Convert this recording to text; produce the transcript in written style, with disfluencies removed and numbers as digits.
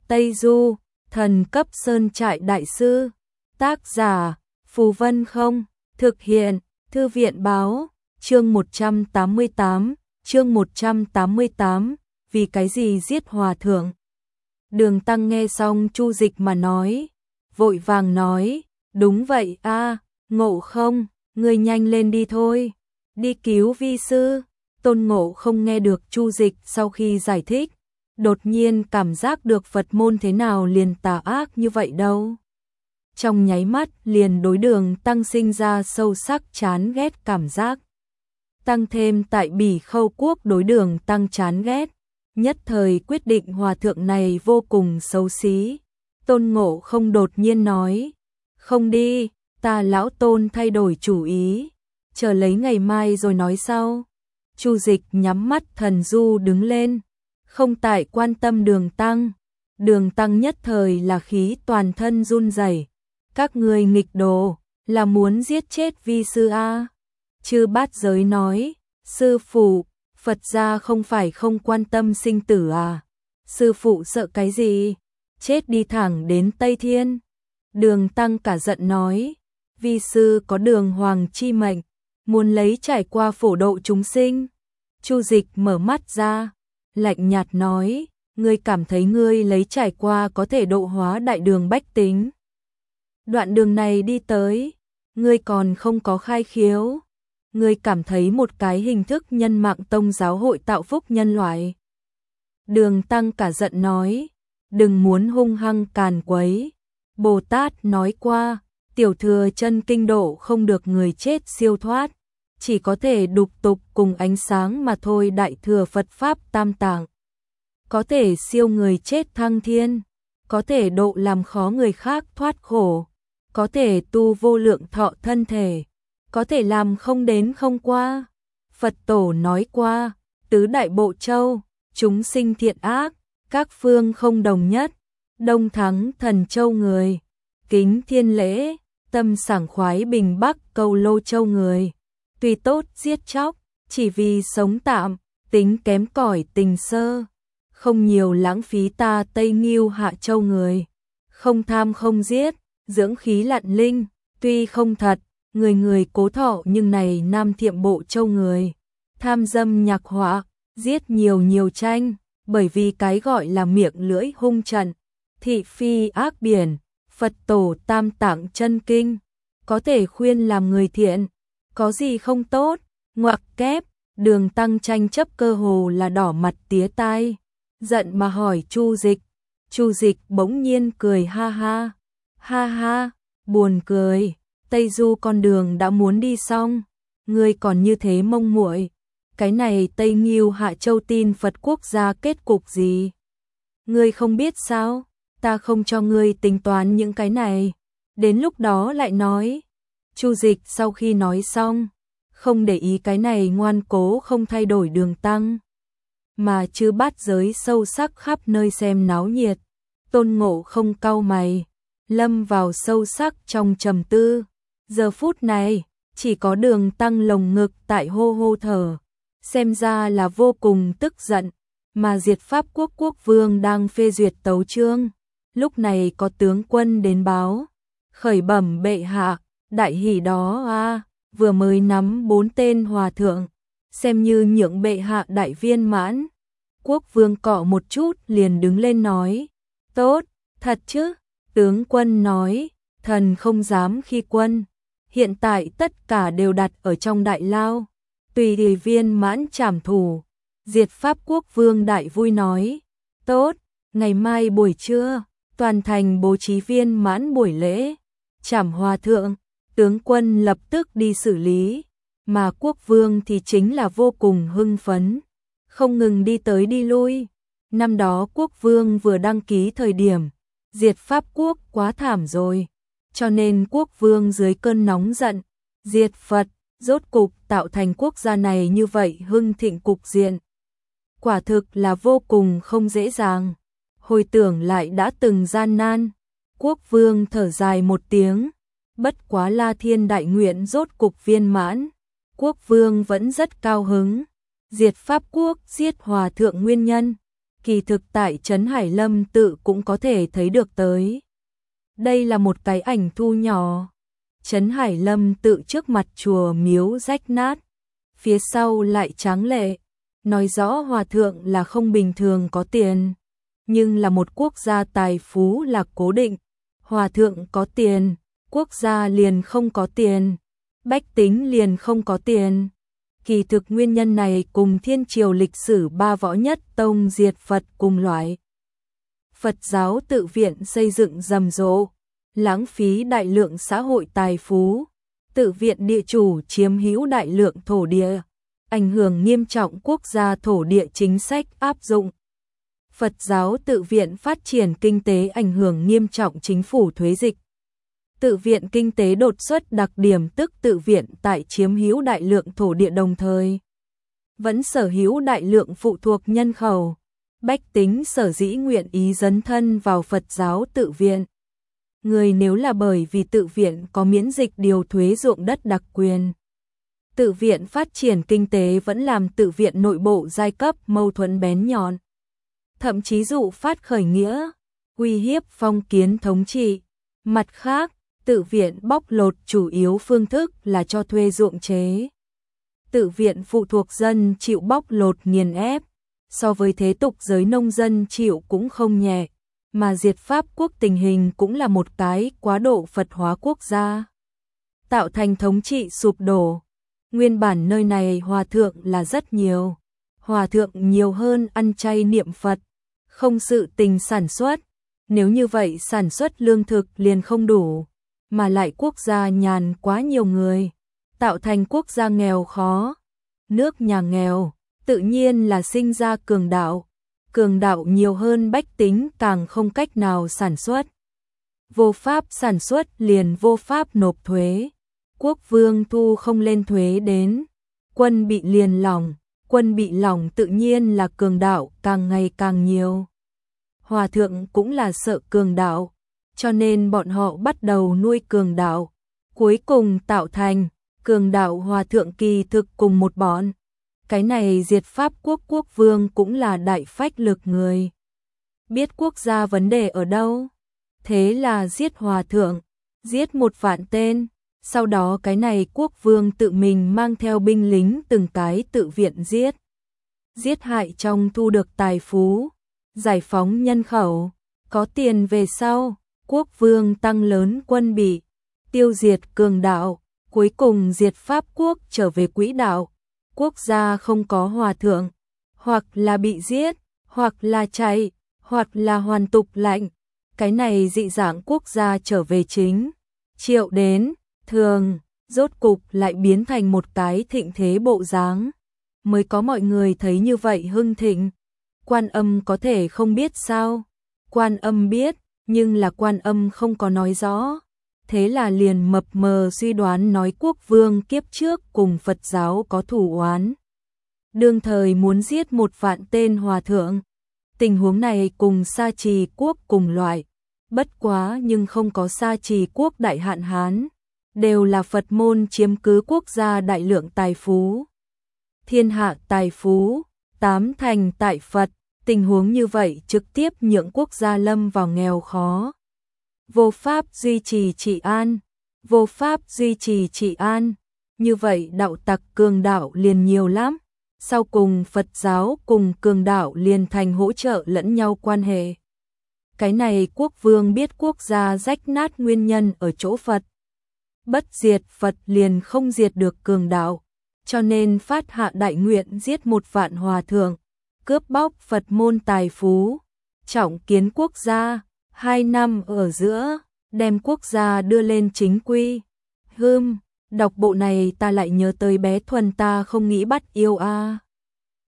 Tây Du, thần cấp sơn trại đại sư. Tác giả, Phù Vân Không. Thực hiện, Thư viện báo. Chương 188, vì cái gì giết hòa thượng. Đường Tăng nghe xong Chu Dịch mà nói, vội vàng nói, đúng vậy a, Ngộ Không, ngươi nhanh lên đi thôi, đi cứu vi sư. Tôn Ngộ Không nghe được Chu Dịch sau khi giải thích, đột nhiên cảm giác được Phật môn thế nào liền tà ác như vậy đâu. Trong nháy mắt liền đối Đường Tăng sinh ra sâu sắc chán ghét cảm giác. Tăng thêm tại Bỉ Khâu quốc đối Đường Tăng chán ghét, nhất thời quyết định hòa thượng này vô cùng xấu xí. Tôn Ngộ Không đột nhiên nói, không đi, ta lão Tôn thay đổi chủ ý, chờ lấy ngày mai rồi nói sau. Chu Dịch nhắm mắt thần du đứng lên, không tại quan tâm Đường Tăng. Đường Tăng nhất thời là khí toàn thân run rẩy. Các ngươi nghịch đồ, là muốn giết chết vi sư a? Chư Bát Giới nói, sư phụ, Phật gia không phải không quan tâm sinh tử à? Sư phụ sợ cái gì? Chết đi thẳng đến Tây Thiên. Đường Tăng cả giận nói, vi sư có đường hoàng chi mệnh, muốn lấy trải qua phổ độ chúng sinh. Chu Dịch mở mắt ra, lạnh nhạt nói, ngươi cảm thấy ngươi lấy trải qua có thể độ hóa đại đường bách tính. Đoạn đường này đi tới, ngươi còn không có khai khiếu. Ngươi cảm thấy một cái hình thức nhân mạng tông giáo hội tạo phúc nhân loại. Đường Tăng cả giận nói, đừng muốn hung hăng càn quấy. Bồ Tát nói qua, tiểu thừa chân kinh độ không được người chết siêu thoát, chỉ có thể đục tục cùng ánh sáng mà thôi. Đại thừa Phật Pháp tam tạng có thể siêu người chết thăng thiên, có thể độ làm khó người khác thoát khổ, có thể tu vô lượng thọ thân thể, có thể làm không đến không qua. Phật tổ nói qua, tứ đại bộ châu, chúng sinh thiện ác, các phương không đồng nhất. Đông thắng Thần Châu người, kính thiên lễ, tâm sảng khoái Bình Bắc Cầu Lô Châu người, tùy tốt giết chóc, chỉ vì sống tạm, tính kém cỏi tình sơ, không nhiều lãng phí ta Tây Nghiêu Hạ Châu người, không tham không giết, dưỡng khí lặn linh, tuy không thật, người người cố thọ nhưng này Nam Thiệm Bộ Châu người, tham dâm nhạc họa, giết nhiều tranh, bởi vì cái gọi là miệng lưỡi hung trận, thị phi ác biển. Phật tổ tam tạng chân kinh, có thể khuyên làm người thiện, có gì không tốt. Ngoặc kép, Đường Tăng tranh chấp cơ hồ là đỏ mặt tía tai, giận mà hỏi Chu Dịch. Chu Dịch bỗng nhiên cười ha ha, buồn cười. Tây Du con đường đã muốn đi xong, ngươi còn như thế mông muội. Cái này Tây Nghiêu Hạ Châu tin Phật quốc gia kết cục gì? Ngươi không biết sao? Ta không cho ngươi tính toán những cái này, đến lúc đó lại nói. Chu Dịch sau khi nói xong, không để ý cái này ngoan cố không thay đổi Đường Tăng, mà chư Bát Giới sâu sắc khắp nơi xem náo nhiệt. Tôn Ngộ Không cau mày, lâm vào sâu sắc trong trầm tư. Giờ phút này, chỉ có Đường Tăng lồng ngực tại hô hô thở, xem ra là vô cùng tức giận, mà Diệt Pháp Quốc quốc vương đang phê duyệt tấu chương. Lúc này có tướng quân đến báo, khởi bẩm bệ hạ, đại hỷ đó a, vừa mới nắm 4 tên hòa thượng, xem như nhượng bệ hạ đại viên mãn. Quốc vương cọ một chút liền đứng lên nói, tốt, thật chứ? Tướng quân nói, thần không dám khi quân, hiện tại tất cả đều đặt ở trong đại lao, tùy tùy viên mãn trảm thủ. Diệt Pháp Quốc vương đại vui nói, tốt, ngày mai buổi trưa, toàn thành bố trí viên mãn buổi lễ, trảm hòa thượng. Tướng quân lập tức đi xử lý, mà quốc vương thì chính là vô cùng hưng phấn, không ngừng đi tới đi lui. Năm đó quốc vương vừa đăng ký thời điểm, Diệt Pháp Quốc quá thảm rồi, cho nên quốc vương dưới cơn nóng giận, diệt Phật, rốt cục tạo thành quốc gia này như vậy hưng thịnh cục diện. Quả thực là vô cùng không dễ dàng, hồi tưởng lại đã từng gian nan. Quốc vương thở dài một tiếng, bất quá La Thiên đại nguyện rốt cục viên mãn, quốc vương vẫn rất cao hứng. Diệt Pháp Quốc giết hòa thượng nguyên nhân, Kỳ thực tại trấn Hải Lâm tự cũng có thể thấy được tới. Đây là một cái ảnh thu nhỏ. Trấn Hải Lâm tự trước mặt chùa miếu rách nát, phía sau lại tráng lệ, nói rõ hòa thượng là không bình thường có tiền, nhưng là một quốc gia tài phú là cố định. Hòa thượng có tiền, quốc gia liền không có tiền, bách tính liền không có tiền. Kỳ thực nguyên nhân này cùng thiên triều lịch sử ba võ nhất tông diệt Phật cùng loại. Phật giáo tự viện xây dựng rầm rộ, lãng phí đại lượng xã hội tài phú, tự viện địa chủ chiếm hữu đại lượng thổ địa, ảnh hưởng nghiêm trọng quốc gia thổ địa chính sách áp dụng. Phật giáo tự viện phát triển kinh tế ảnh hưởng nghiêm trọng chính phủ thuế dịch. Tự viện kinh tế đột xuất đặc điểm tức tự viện tại chiếm hữu đại lượng thổ địa đồng thời vẫn sở hữu đại lượng phụ thuộc nhân khẩu. Bách tính sở dĩ nguyện ý dấn thân vào Phật giáo tự viện. Người nếu là bởi vì tự viện có miễn dịch điều thuế ruộng đất đặc quyền. Tự viện phát triển kinh tế vẫn làm tự viện nội bộ giai cấp mâu thuẫn bén nhọn. Thậm chí dụ phát khởi nghĩa, uy hiếp phong kiến thống trị. Mặt khác, tự viện bóc lột chủ yếu phương thức là cho thuê ruộng chế. Tự viện phụ thuộc dân chịu bóc lột nghiền ép, so với thế tục giới nông dân chịu cũng không nhẹ, mà diệt Pháp quốc tình hình cũng là một cái quá độ Phật hóa quốc gia, tạo thành thống trị sụp đổ. Nguyên bản nơi này hòa thượng là rất nhiều, hòa thượng nhiều hơn ăn chay niệm Phật, không sự tình sản xuất, nếu như vậy sản xuất lương thực liền không đủ, mà lại quốc gia nhàn quá nhiều người, tạo thành quốc gia nghèo khó. Nước nhà nghèo, tự nhiên là sinh ra cường đạo nhiều hơn bách tính càng không cách nào sản xuất. Vô pháp sản xuất liền vô pháp nộp thuế, quốc vương thu không lên thuế đến, quân bị lỏng tự nhiên là cường đạo càng ngày càng nhiều. Hòa thượng cũng là sợ cường đạo, cho nên bọn họ bắt đầu nuôi cường đạo, cuối cùng tạo thành cường đạo hòa thượng kỳ thực cùng một bọn. Cái này diệt Pháp quốc quốc vương cũng là đại phách lực người. Biết quốc gia vấn đề ở đâu, thế là giết hòa thượng, giết 1 vạn tên. Sau đó cái này quốc vương tự mình mang theo binh lính từng cái tự viện giết hại trong thu được tài phú, giải phóng nhân khẩu, có tiền về sau, quốc vương tăng lớn quân bị, tiêu diệt cường đạo, cuối cùng diệt Pháp quốc trở về quỹ đạo. Quốc gia không có hòa thượng, hoặc là bị giết, hoặc là chạy, hoặc là hoàn tục lệnh. Cái này dị dạng quốc gia trở về chính triệu đến thường, rốt cục lại biến thành một cái thịnh thế bộ dáng. Mới có mọi người thấy như vậy hưng thịnh. Quan Âm có thể không biết sao? Quan Âm biết, nhưng là Quan Âm không có nói rõ. Thế là liền mập mờ suy đoán nói quốc vương kiếp trước cùng Phật giáo có thù oán. Đương thời muốn giết 1 vạn tên hòa thượng. Tình huống này cùng Sa Trì quốc cùng loại. Bất quá nhưng không có Sa Trì quốc Đại Hạn Hán. Đều là Phật môn chiếm cứ quốc gia đại lượng tài phú. Thiên hạ tài phú, 8 thành tại Phật. Tình huống như vậy trực tiếp nhượng quốc gia lâm vào nghèo khó. Vô pháp duy trì trị an, như vậy đạo tặc cường đạo liền nhiều lắm, sau cùng Phật giáo cùng cường đạo liền thành hỗ trợ lẫn nhau quan hệ. Cái này quốc vương biết quốc gia rách nát nguyên nhân ở chỗ Phật. Bất diệt Phật liền không diệt được cường đạo, cho nên phát hạ đại nguyện giết 1 vạn hòa thượng, cướp bóc Phật môn tài phú, trọng kiến quốc gia. 2 năm ở giữa, đem quốc gia đưa lên chính quy. Đọc bộ này ta lại nhớ tới bé Thuần ta không nghĩ bắt yêu a.